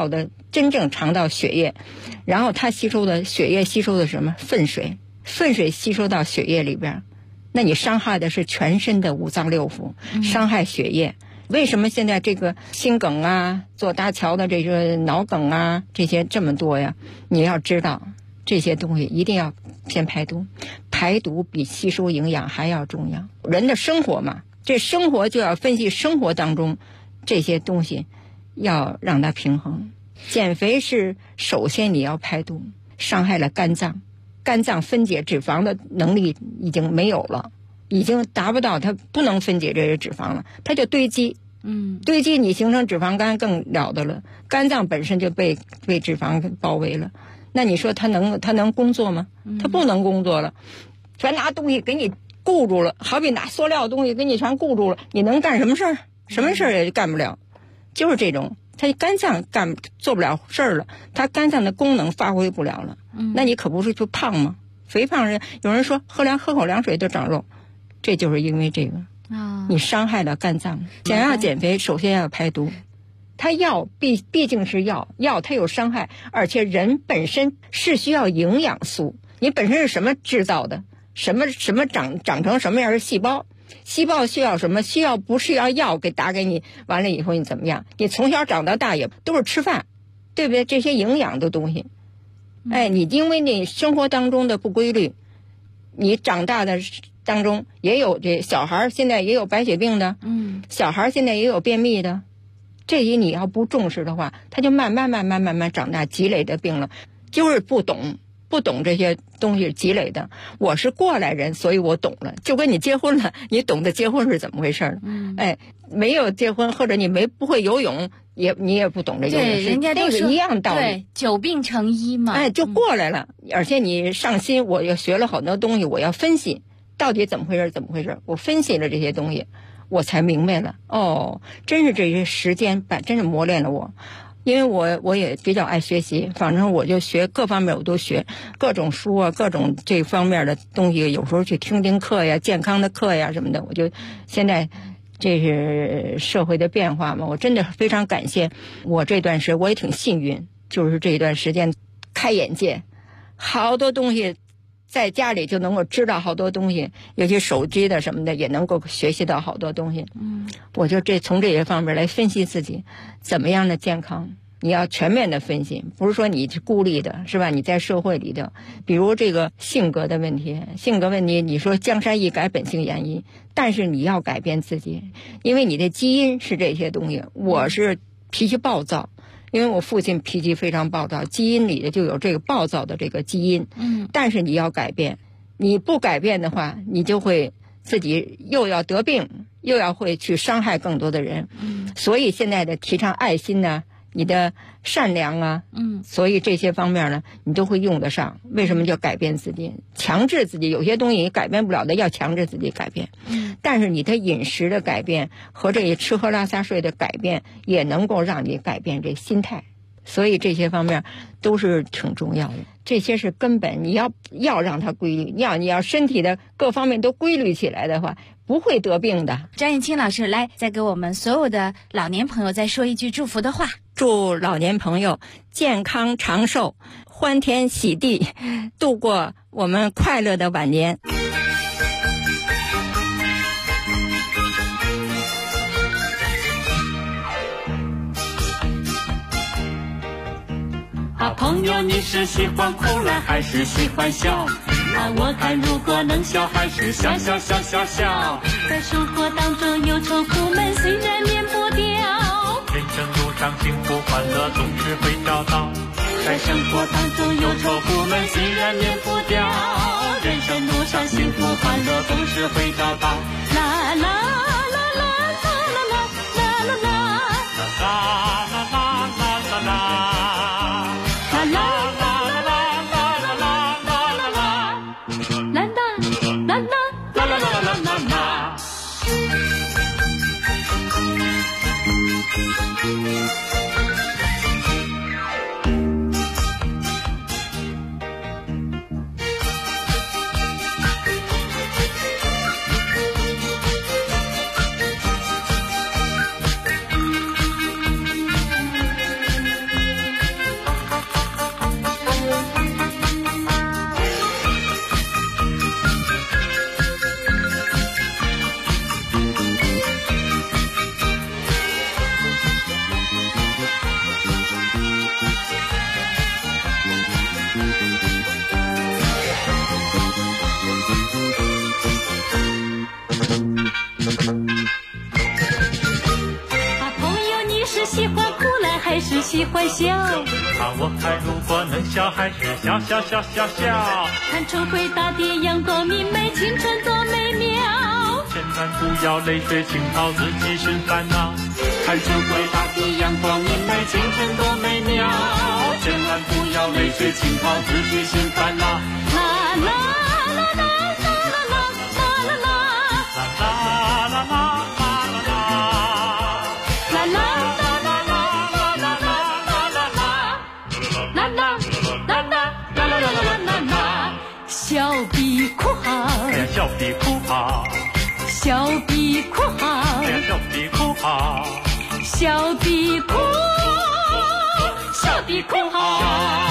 Speaker 10: 真正肠道血液，然后它血液吸收的什么粪水吸收到血液里边，那你伤害的是全身的五脏六腑，伤害血液。为什么现在这个心梗啊，做搭桥的这个脑梗啊，这些这么多呀？你要知道这些东西一定要先排毒，排毒比吸收营养还要重要。人的生活嘛，这生活就要分析生活当中这些东西，要让它平衡。减肥是首先你要排毒，伤害了肝脏，肝脏分解脂肪的能力已经没有了，已经达不到，它不能分解这些脂肪了，它就堆积。堆积你形成脂肪肝更了得了，肝脏本身就被脂肪包围了，那你说它能工作吗？它不能工作了，全拿东西给你固住了，好比拿塑料东西给你全固住了，你能干什么事儿？什么事儿也干不了，就是这种。它肝脏做不了事儿了，它肝脏的功能发挥不了了，那你可不是就胖吗？肥胖人有人说喝口凉水就长肉，这就是因为这个你伤害了肝脏。想要减肥，首先要排毒。它药毕竟是药它有伤害，而且人本身是需要营养素。你本身是什么制造的？什么长成什么样的细胞？细胞需要什么？不是要药打给你，完了以后你怎么样？你从小长到大也都是吃饭，对不对？这些营养的东西，你因为你生活当中的不规律，你长大的当中也有这小孩现在也有白血病的，小孩现在也有便秘的，这些你要不重视的话，他就慢慢长大积累的病了，就是不懂这些东西积累的。我是过来人，所以我懂了。就跟你结婚了，你懂得结婚是怎么回事没有结婚或者你不会游泳，你也不懂这游泳，
Speaker 9: 对，人家都说
Speaker 10: 一样道理。
Speaker 9: 对，久病成医嘛。
Speaker 10: 就过来了，而且你上心，我又学了好多东西，我要分析到底怎么回事。我分析了这些东西，我才明白了。真是这些时间真是磨练了我。因为我也比较爱学习，反正我就学各方面我都学，各种书啊，各种这方面的东西，有时候去听课呀，健康的课呀什么的。我就现在这是社会的变化嘛，我真的非常感谢我这段时间，我也挺幸运，就是这一段时间开眼界，好多东西在家里就能够知道好多东西，尤其手机的什么的也能够学习到好多东西。我就从这些方面来分析自己怎么样的健康，你要全面的分析，不是说你是孤立的，是吧？你在社会里的，比如这个性格的问题，你说江山易改，本性难移，但是你要改变自己，因为你的基因是这些东西。我是脾气暴躁，因为我父亲脾气非常暴躁，基因里的就有这个暴躁的这个基因。但是你要改变，你不改变的话，你就会自己又要得病，又要会去伤害更多的人。所以现在的提倡爱心呢，你的善良啊，所以这些方面呢，你都会用得上。为什么叫改变自己？强制自己，有些东西你改变不了的，要强制自己改变。但是你的饮食的改变和这些吃喝拉撒睡的改变，也能够让你改变这心态。所以这些方面都是挺重要的，这些是根本。你要让它规律，你要身体的各方面都规律起来的话，不会得病的。
Speaker 9: 张燕青老师，来再给我们所有的老年朋友再说一句祝福的话。
Speaker 10: 祝老年朋友健康长寿，欢天喜地，度过我们快乐的晚年。
Speaker 2: 朋友，你是喜欢哭了还是喜欢笑？我看如果能笑，还是笑。在生活当中忧愁苦闷，虽然免不掉。人生路上幸福欢乐总是会找到。在生活当中忧愁苦闷，虽然免不掉。人生路上幸福欢乐总是会找到。啦啦啦啦啦啦啦啦啦啦啦啦啦啦啦。
Speaker 8: 喜欢笑。
Speaker 11: 看我看，如果能笑，还是笑笑笑笑笑。
Speaker 8: 看春回大地，阳光明媚，青春多美妙。
Speaker 11: 千万不要泪水浸泡自己心烦恼。
Speaker 2: 看春回大地，阳光明媚，青春多美妙。
Speaker 11: 千万不要泪水浸泡自己心烦恼。
Speaker 8: 啦啦啦啦啦啦啦啦啦啦啦啦啦啦。小比哭嚎，
Speaker 11: 小比哭嚎，
Speaker 8: 小比哭嚎，
Speaker 11: 小比哭嚎，
Speaker 8: 小比哭，小比哭嚎。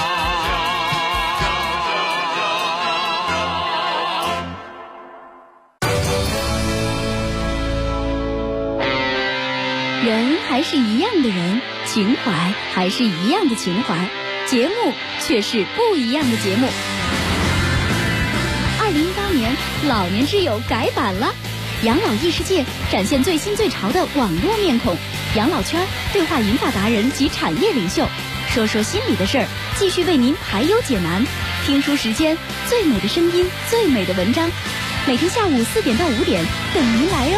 Speaker 8: 人还是一样的人，情怀还是一样的情怀，节目却是不一样的节目。2018年老年之友改版了，养老异世界展现最新最潮的网络面孔，养老圈对话银发达人及产业领袖，说说心里的事儿，继续为您排忧解难。听书时间，最美的声音，最美的文章，每天下午4点到5点等您来哟。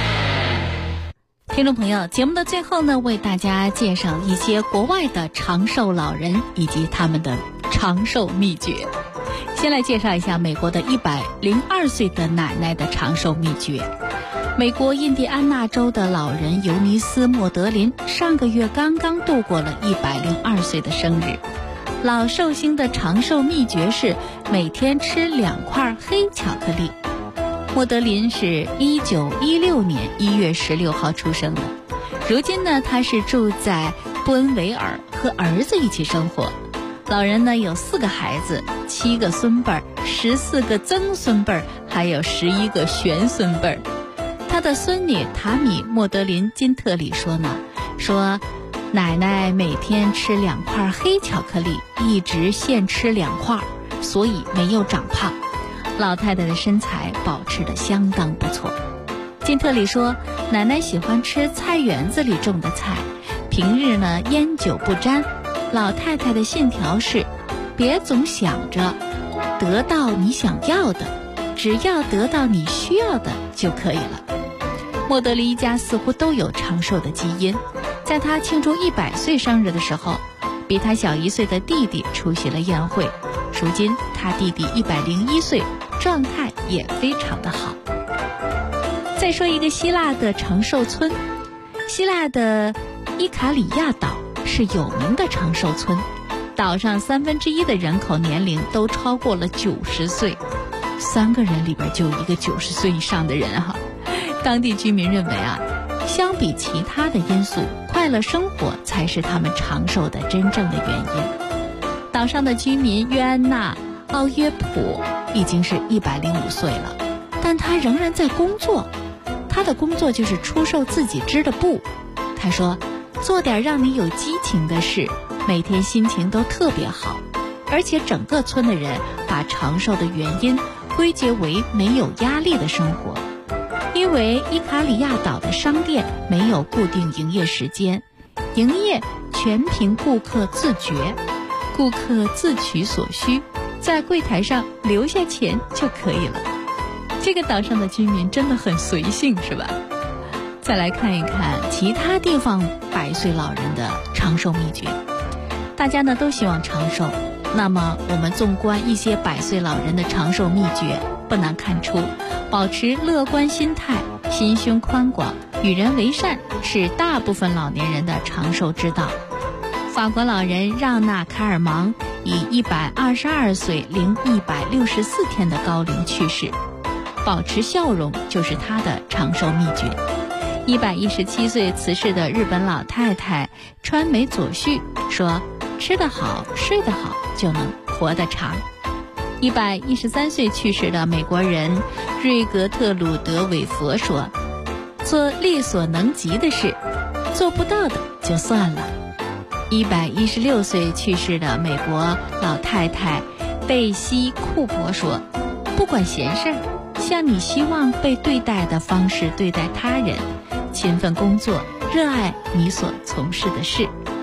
Speaker 8: 听众朋友，节目的最后呢，为大家介绍一些国外的长寿老人以及他们的长寿秘诀。先来介绍一下美国的102岁的奶奶的长寿秘诀。美国印第安纳州的老人尤尼斯·莫德林上个月刚刚度过了102岁的生日。老寿星的长寿秘诀是每天吃2块黑巧克力。莫德林是1916年1月16号出生的，如今呢，他是住在布恩维尔，和儿子一起生活。老人呢有4个孩子，7个孙辈，14个曾孙辈，还有11个玄孙辈。他的孙女塔米·莫德林·金特里说呢，说奶奶每天吃2块黑巧克力，一直限吃2块，所以没有长胖。老太太的身材保持得相当不错。金特里说，奶奶喜欢吃菜园子里种的菜，平日呢烟酒不沾。老太太的信条是，别总想着得到你想要的，只要得到你需要的就可以了。莫德林一家似乎都有长寿的基因，在他庆祝100岁生日的时候，比他小1岁的弟弟出席了宴会。如今他弟弟101岁，状态也非常的好。再说一个希腊的长寿村，希腊的伊卡里亚岛是有名的长寿村，岛上1/3的人口年龄都超过了90岁，3个人里边就有一个90岁以上的人哈。当地居民认为啊，相比其他的因素，快乐生活才是他们长寿的真正的原因。岛上的居民约安娜·奥约普已经是105岁了，但她仍然在工作。她的工作就是出售自己织的布。她说，做点让你有激情的事，每天心情都特别好。而且整个村的人把长寿的原因归结为没有压力的生活。因为伊卡里亚岛的商店没有固定营业时间，营业全凭顾客自觉，顾客自取所需，在柜台上留下钱就可以了。这个岛上的居民真的很随性，是吧？再来看一看其他地方100岁老人的长寿秘诀。大家呢都希望长寿，那么我们纵观一些100岁老人的长寿秘诀，不难看出，保持乐观心态，心胸宽广，与人为善，是大部分老年人的长寿之道。法国老人让纳·卡尔芒以122岁零164天的高龄去世，保持笑容就是他的长寿秘诀。117岁辞世的日本老太太川美佐绪说，吃得好，睡得好，就能活得长。113岁去世的美国人瑞格特鲁德韦佛说，做力所能及的事，做不到的就算了。116岁去世的美国老太太贝西库珀说，不管闲事儿，像你希望被对待的方式对待他人，勤奋工作，热爱你所从事的事。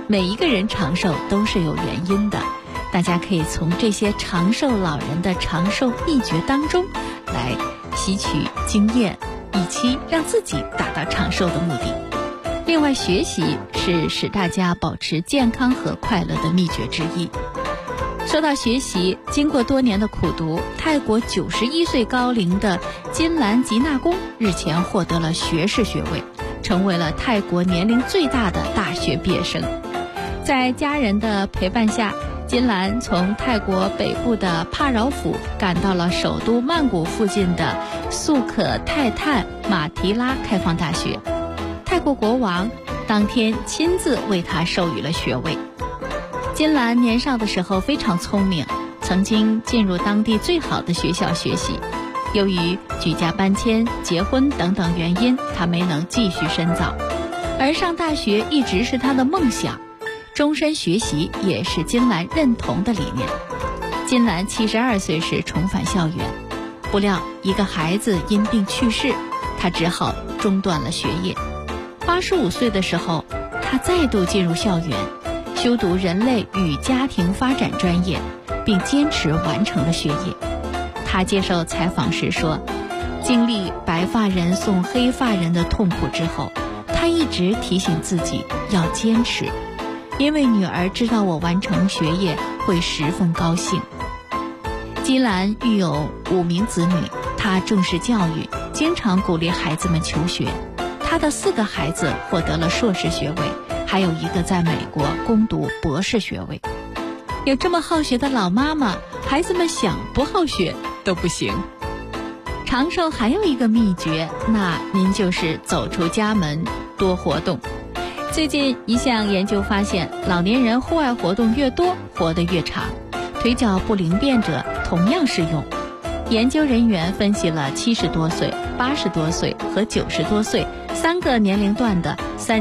Speaker 8: 每一个人长寿都是有原因的，大家可以从这些长寿老人的长寿秘诀当中来吸取经验，一起让自己达到长寿的目的。另外，学习是使大家保持健康和快乐的秘诀之一。说到学习，经过多年的苦读，泰国91岁高龄的金兰吉纳公日前获得了学士学位，成为了泰国年龄最大的大学毕业生。在家人的陪伴下，金兰从泰国北部的帕饶府赶到了首都曼谷附近的素可泰坦马提拉开放大学。泰国国王当天亲自为他授予了学位。金兰年少的时候非常聪明，曾经进入当地最好的学校学习。由于举家搬迁、结婚等等原因，他没能继续深造。而上大学一直是他的梦想，终身学习也是金兰认同的理念。金兰72岁时重返校园，不料一个孩子因病去世，他只好中断了学业。85岁的时候，他再度进入校园，修读人类与家庭发展专业，并坚持完成了学业。他接受采访时说，经历白发人送黑发人的痛苦之后，他一直提醒自己要坚持，因为女儿知道我完成学业会十分高兴。金兰育有5名子女，她重视教育，经常鼓励孩子们求学。她的4个孩子获得了硕士学位，还有1个在美国攻读博士学位。有这么好学的老妈妈，孩子们想不好学都不行。长寿还有一个秘诀，那您就是走出家门，多活动。最近一项研究发现，老年人户外活动越多，活得越长。腿脚不灵便者同样适用。研究人员分析了70多岁、80多岁和90多岁3个年龄段的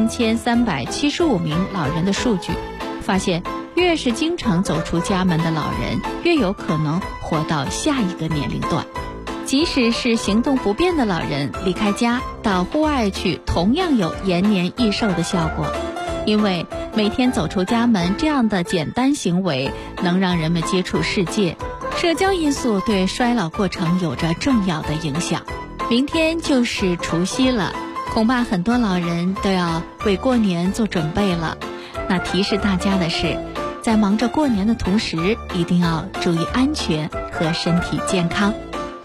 Speaker 8: 3375名老人的数据，发现越是经常走出家门的老人，越有可能活到下一个年龄段。即使是行动不便的老人，离开家到户外去，同样有延年益寿的效果。因为每天走出家门这样的简单行为，能让人们接触世界，社交因素对衰老过程有着重要的影响。明天就是除夕了，恐怕很多老人都要为过年做准备了。那提示大家的是，在忙着过年的同时，一定要注意安全和身体健康。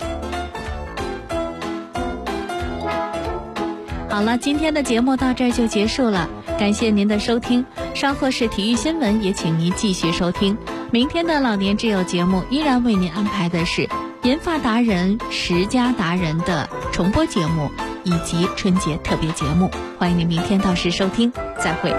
Speaker 8: 好了，今天的节目到这儿就结束了，感谢您的收听。稍后是体育新闻，也请您继续收听。明天的老年之友节目依然为您安排的是银发达人、十佳达人的重播节目，以及春节特别节目。欢迎您明天到时收听，再会。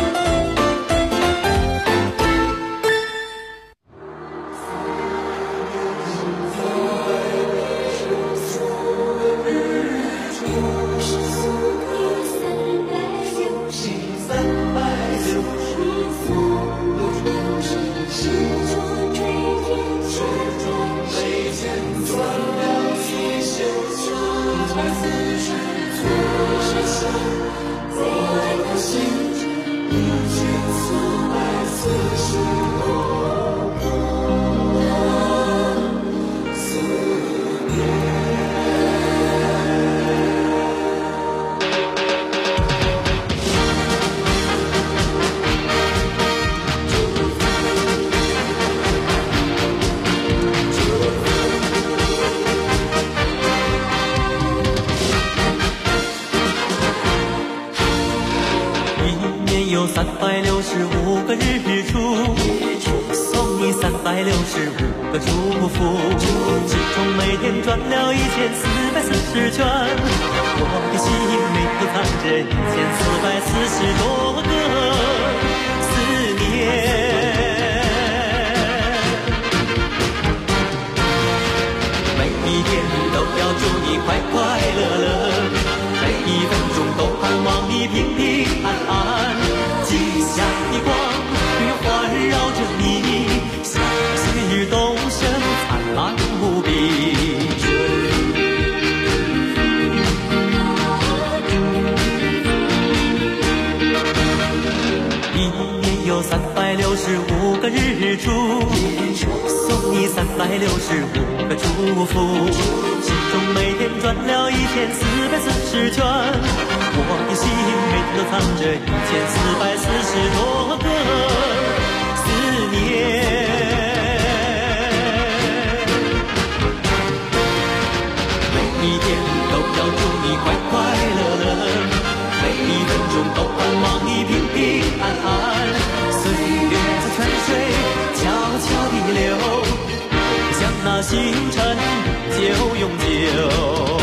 Speaker 2: 有365个日出，送你365个祝福，其中每天转了1440圈，我的心里头藏着1440多个思念。每一天都要祝你快快乐乐，每一分钟都盼望你平平安安。吉祥的光环绕着你，喜日东升，灿烂无比。 365个日出，送你365个祝福，心中每天转了1440圈，我的心每天都藏着1440多个思念。每一天都要祝你快快乐乐，每一分钟都盼望你平平安安，岁月在泉水悄悄地流，像那星辰就永久。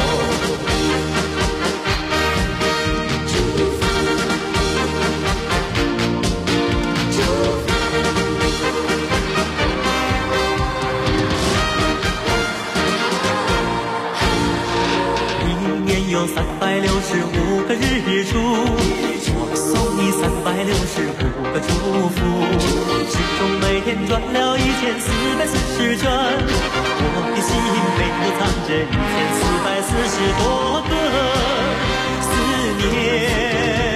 Speaker 2: 有365个日出，我送你365个祝福，心中每天转了1440圈，我的心每天都藏着1440多个思念。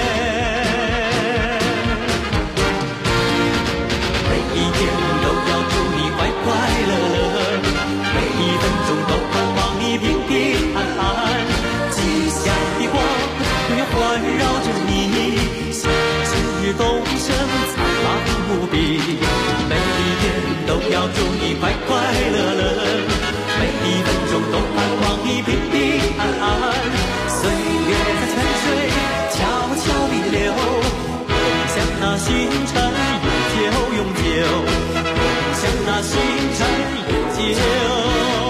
Speaker 2: 每一天都要祝你快快乐乐，每一分钟都盼望你平平安安，吉祥的光永远环绕着你，心之动声灿烂无比。每一天都要祝你快快乐乐，每一分钟都盼望你平平安安，岁月在泉水悄悄地流，像那星辰永久，像那星辰永久。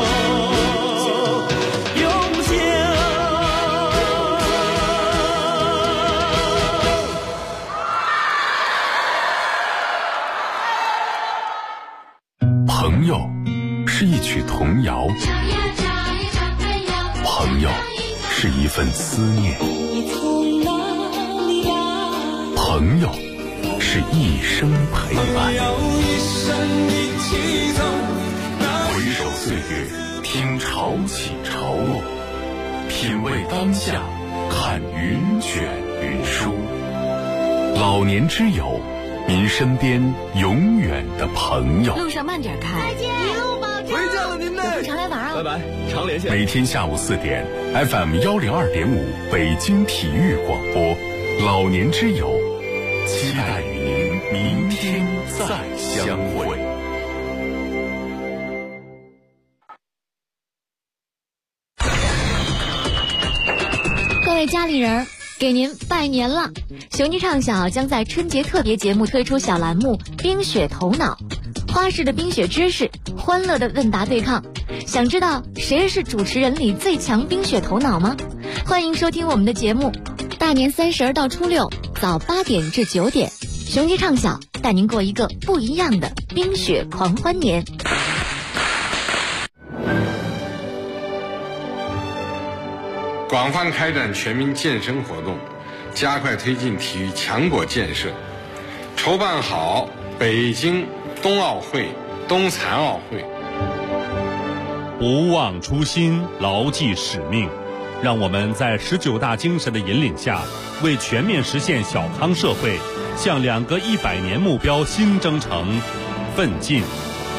Speaker 1: 朋友是一曲童谣，朋友是一份思念，朋友是一生陪伴。回首岁月，听潮起潮落，品味当下，看云卷云舒。老年之友，您身边永远的朋友。
Speaker 5: 路上慢点开，再见，一路保重。
Speaker 4: 回见了您嘞，
Speaker 5: 常来玩啊！
Speaker 4: 拜拜，常连线。
Speaker 1: 每天下午4点 ，FM 102.5北京体育广播，老年之友，期待与您明天再相会。
Speaker 12: 各位家里人，给您拜年了！雄鸡唱小将在春节特别节目推出小栏目《冰雪头脑》，花式的冰雪知识，欢乐的问答对抗。想知道谁是主持人里最强冰雪头脑吗？欢迎收听我们的节目，大年30到初6早8点至9点，雄鸡唱小带您过一个不一样的冰雪狂欢年。
Speaker 13: 广泛开展全民健身活动，加快推进体育强国建设，筹办好北京冬奥会、冬残奥会。
Speaker 14: 不忘初心，牢记使命，让我们在19大精神的引领下，为全面实现小康社会，向2个100年目标新征程奋进。